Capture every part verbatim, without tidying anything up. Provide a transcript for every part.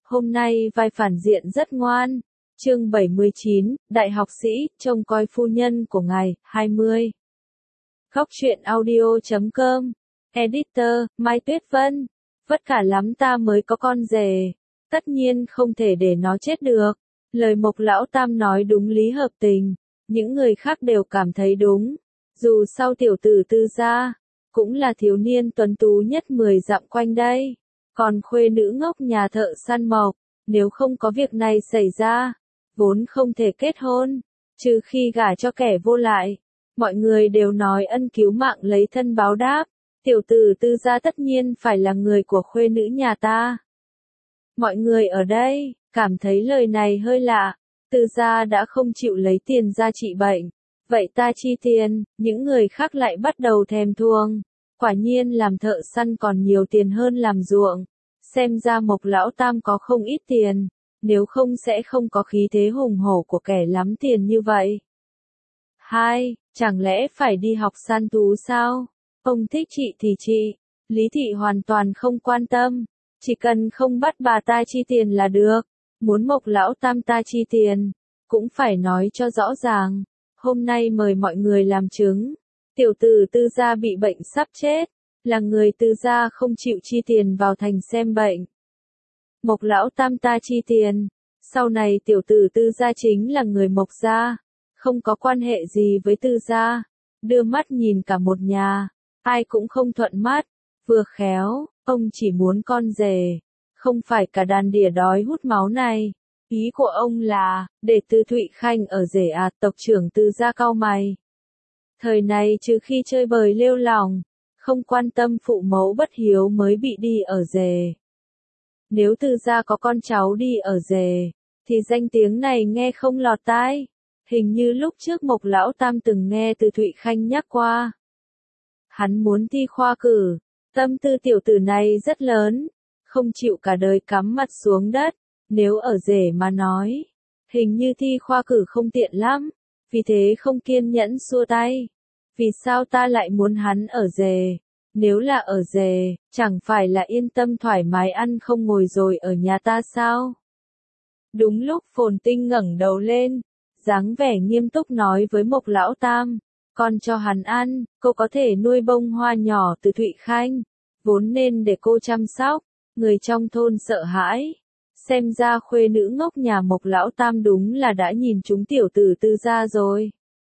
Hôm nay vai phản diện rất ngoan. Chương bảy mươi chín, Đại học sĩ, trông coi phu nhân của ngài, hai mươi. Góc truyện audio chấm com. Editor, Mai Tuyết Vân. Vất cả lắm ta mới có con rể. Tất nhiên không thể để nó chết được. Lời Mộc Lão Tam nói đúng lý hợp tình. Những người khác đều cảm thấy đúng. Dù sau tiểu tử Tư gia, cũng là thiếu niên tuấn tú nhất mười dặm quanh đây. Còn khuê nữ ngốc nhà thợ săn Mộc, nếu không có việc này xảy ra, vốn không thể kết hôn, trừ khi gả cho kẻ vô lại. Mọi người đều nói ân cứu mạng lấy thân báo đáp, tiểu tử Tư gia tất nhiên phải là người của khuê nữ nhà ta. Mọi người ở đây, cảm thấy lời này hơi lạ, Tư gia đã không chịu lấy tiền ra trị bệnh, vậy ta chi tiền, những người khác lại bắt đầu thèm thuồng. Quả nhiên làm thợ săn còn nhiều tiền hơn làm ruộng, xem ra Mộc Lão Tam có không ít tiền, nếu không sẽ không có khí thế hùng hổ của kẻ lắm tiền như vậy. Hai, chẳng lẽ phải đi học săn thú sao? Ông thích chị thì chị, Lý Thị hoàn toàn không quan tâm, chỉ cần không bắt bà ta chi tiền là được, muốn Mộc Lão Tam ta chi tiền, cũng phải nói cho rõ ràng, hôm nay mời mọi người làm chứng. Tiểu tử Tư gia bị bệnh sắp chết, là người Tư gia không chịu chi tiền vào thành xem bệnh. Mộc Lão Tam ta chi tiền, sau này tiểu tử Tư gia chính là người Mộc gia, không có quan hệ gì với Tư gia, đưa mắt nhìn cả một nhà, ai cũng không thuận mắt, vừa khéo, ông chỉ muốn con rể, không phải cả đàn đỉa đói hút máu này. Ý của ông là, để Tư Thụy Khanh ở rể à? Tộc trưởng Tư gia cau mày. Thời này trừ khi chơi bời lêu lỏng, không quan tâm phụ mẫu bất hiếu mới bị đi ở rể. Nếu Tư gia có con cháu đi ở rể, thì danh tiếng này nghe không lọt tai. Hình như lúc trước Mộc Lão Tam từng nghe Từ Thụy Khanh nhắc qua. Hắn muốn thi khoa cử, tâm tư tiểu tử này rất lớn, không chịu cả đời cắm mặt xuống đất, nếu ở rể mà nói. Hình như thi khoa cử không tiện lắm, vì thế không kiên nhẫn xua tay. Vì sao ta lại muốn hắn ở rể? Nếu là ở rể, chẳng phải là yên tâm thoải mái ăn không ngồi rồi ở nhà ta sao? Đúng lúc Phồn Tinh ngẩng đầu lên, dáng vẻ nghiêm túc nói với Mộc Lão Tam, con cho hắn ăn, cô có thể nuôi bông hoa nhỏ từ Thụy Khanh, vốn nên để cô chăm sóc. Người trong thôn sợ hãi. Xem ra khuê nữ ngốc nhà Mộc Lão Tam đúng là đã nhìn trúng tiểu tử Tư gia rồi.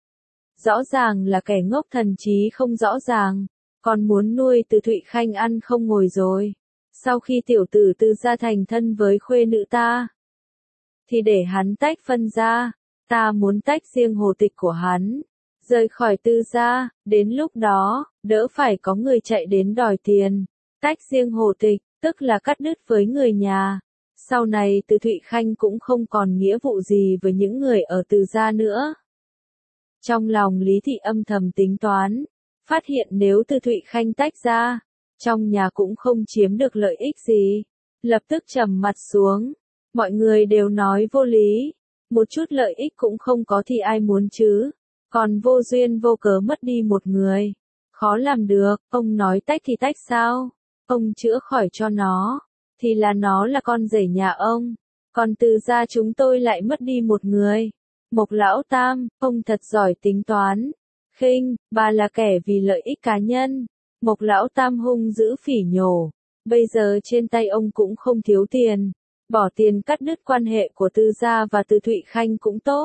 Rõ ràng là kẻ ngốc thần trí không rõ ràng, còn muốn nuôi Từ Thụy Khanh ăn không ngồi rồi. Sau khi tiểu tử Tư gia thành thân với khuê nữ ta, thì để hắn tách phân ra, ta muốn tách riêng hồ tịch của hắn, rời khỏi Tư gia, đến lúc đó, đỡ phải có người chạy đến đòi tiền. Tách riêng hồ tịch, tức là cắt đứt với người nhà. Sau này Từ Thụy Khanh cũng không còn nghĩa vụ gì với những người ở Từ gia nữa. Trong lòng Lý Thị âm thầm tính toán, phát hiện nếu Từ Thụy Khanh tách ra, trong nhà cũng không chiếm được lợi ích gì. Lập tức trầm mặt xuống, mọi người đều nói vô lý, một chút lợi ích cũng không có thì ai muốn chứ, còn vô duyên vô cớ mất đi một người. Khó làm được, ông nói tách thì tách sao? Ông chữa khỏi cho nó, thì là nó là con rể nhà ông, còn Từ gia chúng tôi lại mất đi một người. Mộc Lão Tam, ông thật giỏi tính toán. Khinh, bà là kẻ vì lợi ích cá nhân. Mộc Lão Tam hung dữ phỉ nhổ. Bây giờ trên tay ông cũng không thiếu tiền. Bỏ tiền cắt đứt quan hệ của Tư gia và Từ Thụy Khanh cũng tốt.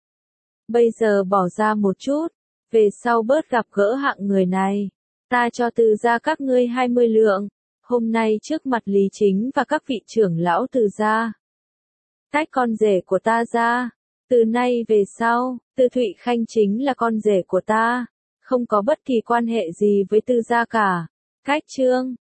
Bây giờ bỏ ra một chút, về sau bớt gặp gỡ hạng người này. Ta cho Từ gia các ngươi hai mươi lượng. Hôm nay trước mặt Lý Chính và các vị trưởng lão Từ gia, tách con rể của ta ra. Từ nay về sau, Từ Thụy Khanh chính là con rể của ta, không có bất kỳ quan hệ gì với Tư gia cả. Cách chương